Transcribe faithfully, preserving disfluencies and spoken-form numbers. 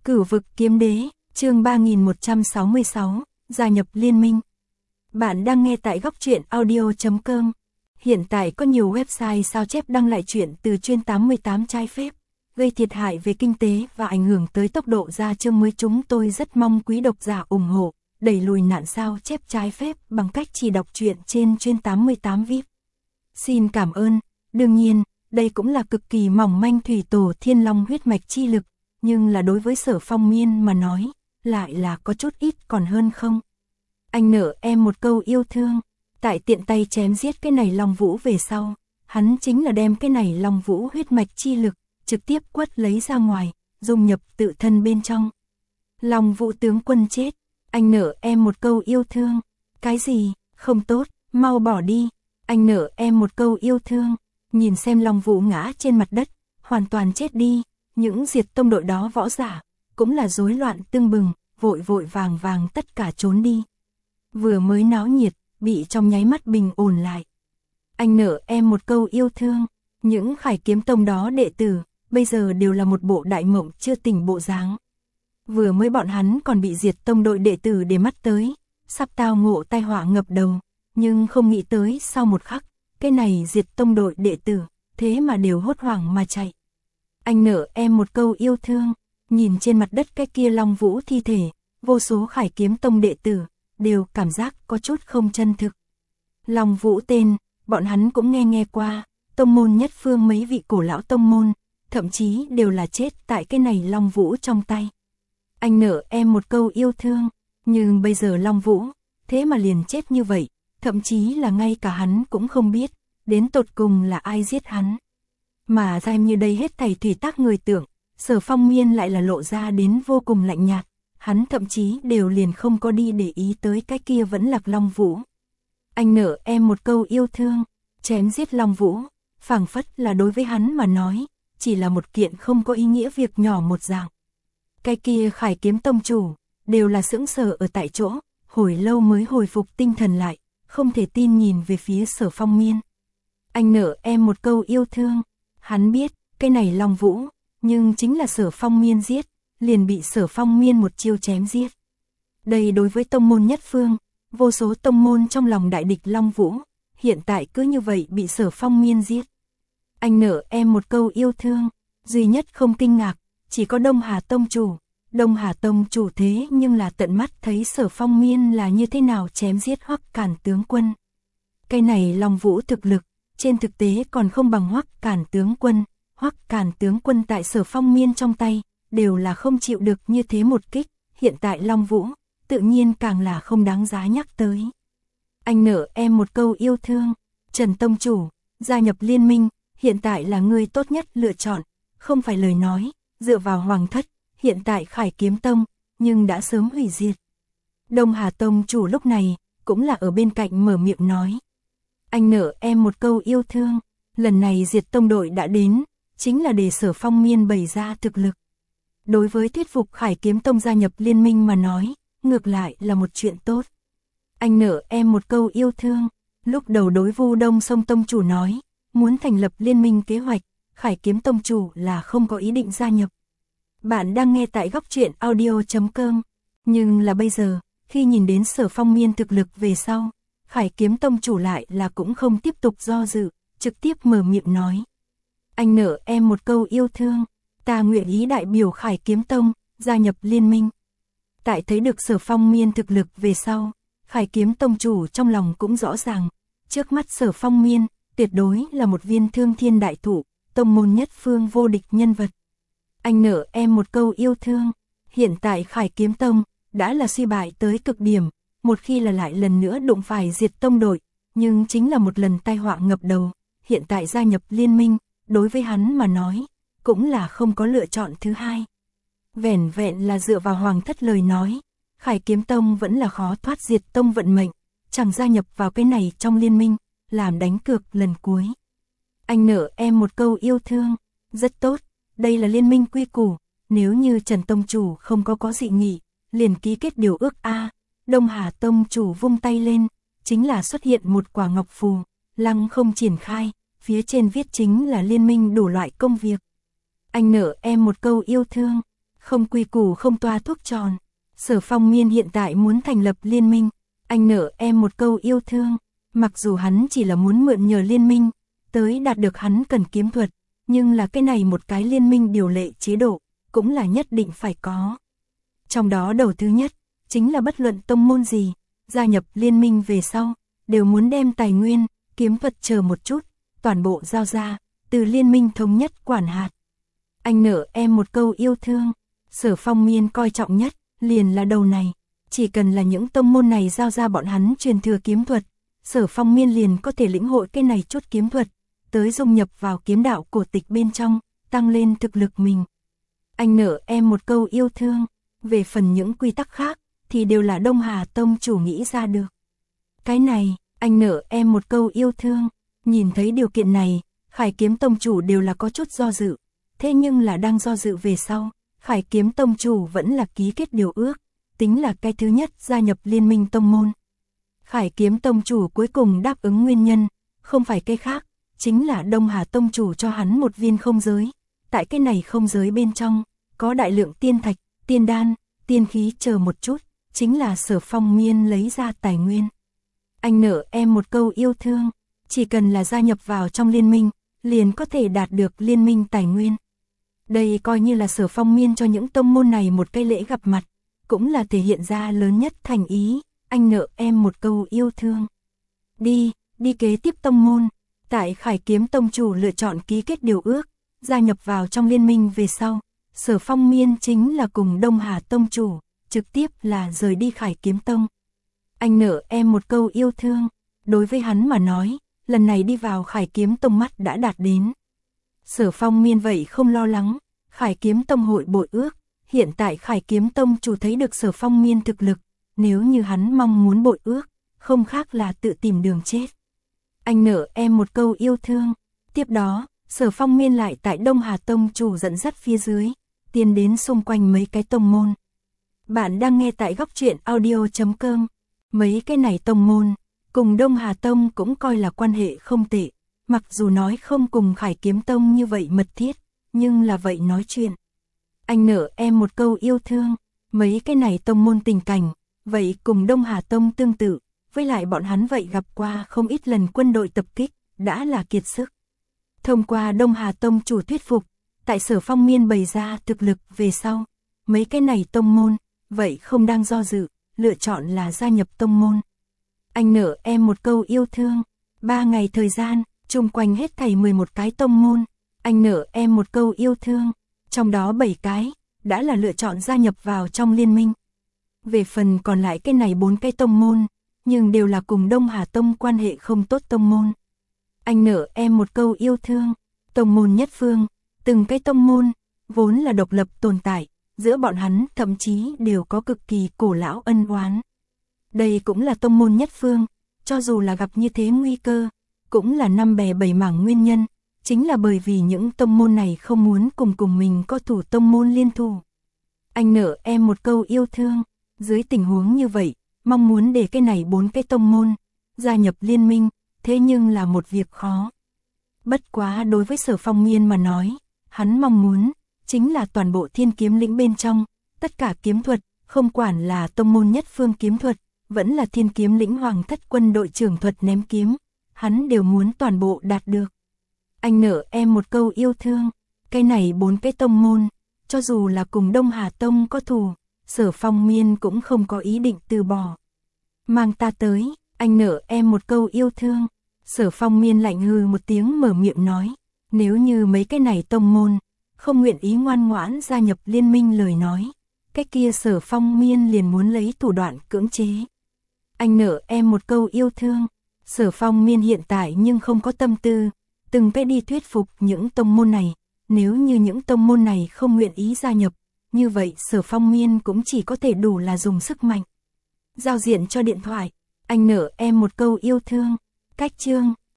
Cửu vực kiếm đế, chương ba nghìn một trăm sáu mươi sáu, gia nhập liên minh. Bạn đang nghe tại góc truyện audio chấm com. Hiện tại có nhiều website sao chép đăng lại chuyện từ chuyên tám mươi tám trái phép, gây thiệt hại về kinh tế và ảnh hưởng tới tốc độ ra chương mới. Chúng tôi rất mong quý độc giả ủng hộ, đẩy lùi nạn sao chép trái phép bằng cách chỉ đọc truyện trên chuyên tám mươi tám vi ai pi. Xin cảm ơn. Đương nhiên, đây cũng là cực kỳ mỏng manh thủy tổ thiên long huyết mạch chi lực, nhưng là đối với Sở Phong Miên mà nói, lại là có chút ít còn hơn không. Anh nợ em một câu yêu thương, tại tiện tay chém giết cái này Long Vũ về sau, hắn chính là đem cái này Long Vũ huyết mạch chi lực, trực tiếp quất lấy ra ngoài, dung nhập tự thân bên trong. Long Vũ tướng quân chết, anh nợ em một câu yêu thương, cái gì, không tốt, mau bỏ đi, anh nợ em một câu yêu thương, nhìn xem Long Vũ ngã trên mặt đất, hoàn toàn chết đi. Những diệt tông đội đó võ giả, cũng là rối loạn tưng bừng, vội vội vàng vàng tất cả trốn đi. Vừa mới náo nhiệt, bị trong nháy mắt bình ổn lại. Anh nợ em một câu yêu thương, những Khải Kiếm Tông đó đệ tử, bây giờ đều là một bộ đại mộng chưa tỉnh bộ dáng. Vừa mới bọn hắn còn bị diệt tông đội đệ tử để mắt tới, sắp tao ngộ tai họa ngập đầu, nhưng không nghĩ tới sau một khắc, cái này diệt tông đội đệ tử, thế mà đều hốt hoảng mà chạy. Anh nợ em một câu yêu thương, nhìn trên mặt đất cái kia Long Vũ thi thể, vô số Khải Kiếm Tông đệ tử, đều cảm giác có chút không chân thực. Long Vũ tên, bọn hắn cũng nghe nghe qua, tông môn nhất phương mấy vị cổ lão tông môn, thậm chí đều là chết tại cái này Long Vũ trong tay. Anh nợ em một câu yêu thương, nhưng bây giờ Long Vũ, thế mà liền chết như vậy, thậm chí là ngay cả hắn cũng không biết, đến tột cùng là ai giết hắn. Mà xem như đây hết thảy thủy tác người tưởng, Sở Phong Miên lại là lộ ra đến vô cùng lạnh nhạt, hắn thậm chí đều liền không có đi để ý tới cái kia vẫn lạc Long Vũ. Anh nợ em một câu yêu thương, chém giết Long Vũ, phảng phất là đối với hắn mà nói, chỉ là một kiện không có ý nghĩa việc nhỏ một dạng. Cái kia Khải Kiếm Tông chủ, đều là sững sờ ở tại chỗ, hồi lâu mới hồi phục tinh thần lại, không thể tin nhìn về phía Sở Phong Miên. Anh nợ em một câu yêu thương. Hắn biết, cái này Long Vũ, nhưng chính là Sở Phong Miên giết, liền bị Sở Phong Miên một chiêu chém giết. Đây đối với tông môn nhất phương, vô số tông môn trong lòng đại địch Long Vũ, hiện tại cứ như vậy bị Sở Phong Miên giết. Anh nợ em một câu yêu thương, duy nhất không kinh ngạc, chỉ có Đông Hà Tông chủ. Đông Hà Tông chủ thế nhưng là tận mắt thấy Sở Phong Miên là như thế nào chém giết Hoắc Cản tướng quân. Cái này Long Vũ thực lực, trên thực tế còn không bằng Hoắc Cản tướng quân, Hoắc Cản tướng quân tại Sở Phong Miên trong tay, đều là không chịu được như thế một kích, hiện tại Long Vũ, tự nhiên càng là không đáng giá nhắc tới. Anh nợ em một câu yêu thương, Trần Tông chủ, gia nhập liên minh, hiện tại là người tốt nhất lựa chọn, không phải lời nói, dựa vào Hoàng thất, hiện tại Khải Kiếm Tông, nhưng đã sớm hủy diệt. Đông Hà Tông chủ lúc này, cũng là ở bên cạnh mở miệng nói. Anh nợ em một câu yêu thương, lần này diệt tông đội đã đến, chính là để Sở Phong Miên bày ra thực lực. Đối với thuyết phục Khải Kiếm Tông gia nhập liên minh mà nói, ngược lại là một chuyện tốt. Anh nợ em một câu yêu thương, lúc đầu đối Vu Đông Sông Tông chủ nói, muốn thành lập liên minh kế hoạch, Khải Kiếm Tông chủ là không có ý định gia nhập. Bạn đang nghe tại góc truyện audio chấm com, nhưng là bây giờ, khi nhìn đến Sở Phong Miên thực lực về sau, Khải Kiếm Tông chủ lại là cũng không tiếp tục do dự, trực tiếp mở miệng nói. Anh nợ em một câu yêu thương, ta nguyện ý đại biểu Khải Kiếm Tông, gia nhập liên minh. Tại thấy được Sở Phong Miên thực lực về sau, Khải Kiếm Tông chủ trong lòng cũng rõ ràng, trước mắt Sở Phong Miên, tuyệt đối là một viên thương thiên đại thụ, tông môn nhất phương vô địch nhân vật. Anh nợ em một câu yêu thương, hiện tại Khải Kiếm Tông, đã là suy bại tới cực điểm. Một khi là lại lần nữa đụng phải diệt tông đội, nhưng chính là một lần tai họa ngập đầu, hiện tại gia nhập liên minh, đối với hắn mà nói, cũng là không có lựa chọn thứ hai. Vẻn vẹn là dựa vào Hoàng thất lời nói, Khải Kiếm Tông vẫn là khó thoát diệt tông vận mệnh, chẳng gia nhập vào cái này trong liên minh, làm đánh cược lần cuối. Anh nợ em một câu yêu thương, rất tốt, đây là liên minh quy củ, nếu như Trần Tông chủ không có có dị nghị, liền ký kết điều ước A. Đông Hà Tông chủ vung tay lên, chính là xuất hiện một quả ngọc phù, lăng không triển khai, phía trên viết chính là liên minh đủ loại công việc. Anh nợ em một câu yêu thương, Không quy củ không toa thuốc tròn. Sở Phong Miên hiện tại muốn thành lập liên minh. Anh nợ em một câu yêu thương. Mặc dù hắn chỉ là muốn mượn nhờ liên minh, tới đạt được hắn cần kiếm thuật, nhưng là cái này một cái liên minh điều lệ chế độ, cũng là nhất định phải có. Trong đó đầu thứ nhất, chính là bất luận tông môn gì, gia nhập liên minh về sau, đều muốn đem tài nguyên, kiếm thuật chờ một chút, toàn bộ giao ra, từ liên minh thống nhất quản hạt. Anh nợ em một câu yêu thương, Sở Phong Miên coi trọng nhất, liền là đầu này. Chỉ cần là những tông môn này giao ra bọn hắn truyền thừa kiếm thuật, Sở Phong Miên liền có thể lĩnh hội cái này chút kiếm thuật, tới dung nhập vào kiếm đạo cổ tịch bên trong, tăng lên thực lực mình. Anh nợ em một câu yêu thương, về phần những quy tắc khác, thì đều là Đông Hà Tông chủ nghĩ ra được. Cái này, anh nợ em một câu yêu thương, nhìn thấy điều kiện này, Khải Kiếm Tông chủ đều là có chút do dự, thế nhưng là đang do dự về sau, Khải Kiếm Tông chủ vẫn là ký kết điều ước, tính là cái thứ nhất gia nhập liên minh tông môn. Khải Kiếm Tông chủ cuối cùng đáp ứng nguyên nhân, không phải cái khác, chính là Đông Hà Tông chủ cho hắn một viên không giới. Tại cái này không giới bên trong, có đại lượng tiên thạch, tiên đan, tiên khí chờ một chút, chính là Sở Phong Miên lấy ra tài nguyên. Anh nợ em một câu yêu thương, chỉ cần là gia nhập vào trong liên minh, liền có thể đạt được liên minh tài nguyên. Đây coi như là Sở Phong Miên cho những tông môn này một cái lễ gặp mặt, cũng là thể hiện ra lớn nhất thành ý, anh nợ em một câu yêu thương. Đi, đi kế tiếp tông môn, tại Khải Kiếm Tông chủ lựa chọn ký kết điều ước, gia nhập vào trong liên minh về sau, Sở Phong Miên chính là cùng Đông Hà Tông chủ, trực tiếp là rời đi Khải Kiếm Tông. Anh nợ em một câu yêu thương, đối với hắn mà nói, lần này đi vào Khải Kiếm Tông mắt đã đạt đến. Sở Phong Miên vậy không lo lắng, Khải Kiếm Tông hội bội ước, hiện tại Khải Kiếm Tông chủ thấy được Sở Phong Miên thực lực, nếu như hắn mong muốn bội ước, không khác là tự tìm đường chết. Anh nợ em một câu yêu thương, tiếp đó, Sở Phong Miên lại tại Đông Hà Tông chủ dẫn dắt phía dưới, tiến đến xung quanh mấy cái tông môn. Bạn đang nghe tại góc truyện audio chấm com, mấy cái này tông môn, cùng Đông Hà Tông cũng coi là quan hệ không tệ, mặc dù nói không cùng Khải Kiếm Tông như vậy mật thiết, nhưng là vậy nói chuyện. Anh nợ em một câu yêu thương, mấy cái này tông môn tình cảnh, vậy cùng Đông Hà Tông tương tự, với lại bọn hắn vậy gặp qua không ít lần quân đội tập kích, đã là kiệt sức. Thông qua Đông Hà Tông chủ thuyết phục, tại Sở Phong Miên bày ra thực lực về sau, mấy cái này tông môn, vậy không đang do dự, lựa chọn là gia nhập tông môn. Anh nợ em một câu yêu thương, ba ngày thời gian, chung quanh hết thảy mười một cái tông môn, anh nợ em một câu yêu thương, trong đó bảy cái, đã là lựa chọn gia nhập vào trong liên minh. Về phần còn lại cái này bốn cái tông môn, nhưng đều là cùng Đông Hà Tông quan hệ không tốt tông môn. Anh nợ em một câu yêu thương, tông môn nhất phương, từng cái tông môn, vốn là độc lập tồn tại, giữa bọn hắn thậm chí đều có cực kỳ cổ lão ân oán. Đây cũng là tông môn nhất phương, cho dù là gặp như thế nguy cơ, cũng là năm bè bảy mảng nguyên nhân, chính là bởi vì những tông môn này không muốn cùng cùng mình có thủ tông môn liên thủ. Anh nợ em một câu yêu thương, dưới tình huống như vậy, mong muốn để cái này bốn cái tông môn gia nhập liên minh, thế nhưng là một việc khó. Bất quá đối với Sở Phong Miên mà nói, hắn mong muốn chính là toàn bộ Thiên Kiếm lĩnh bên trong, tất cả kiếm thuật, không quản là tông môn nhất phương kiếm thuật, vẫn là Thiên Kiếm lĩnh hoàng thất quân đội trưởng thuật ném kiếm, hắn đều muốn toàn bộ đạt được. Anh nợ em một câu yêu thương, cái này bốn cái tông môn, cho dù là cùng Đông Hà Tông có thù, Sở Phong Miên cũng không có ý định từ bỏ. Mang ta tới, anh nợ em một câu yêu thương. Sở Phong Miên lạnh hừ một tiếng mở miệng nói, nếu như mấy cái này tông môn không nguyện ý ngoan ngoãn gia nhập liên minh lời nói, cái kia Sở Phong Miên liền muốn lấy thủ đoạn cưỡng chế. Anh nợ em một câu yêu thương. Sở Phong Miên hiện tại nhưng không có tâm tư từng cái đi thuyết phục những tông môn này, nếu như những tông môn này không nguyện ý gia nhập, như vậy Sở Phong Miên cũng chỉ có thể đủ là dùng sức mạnh. Giao diện cho điện thoại, anh nợ em một câu yêu thương. Cách chương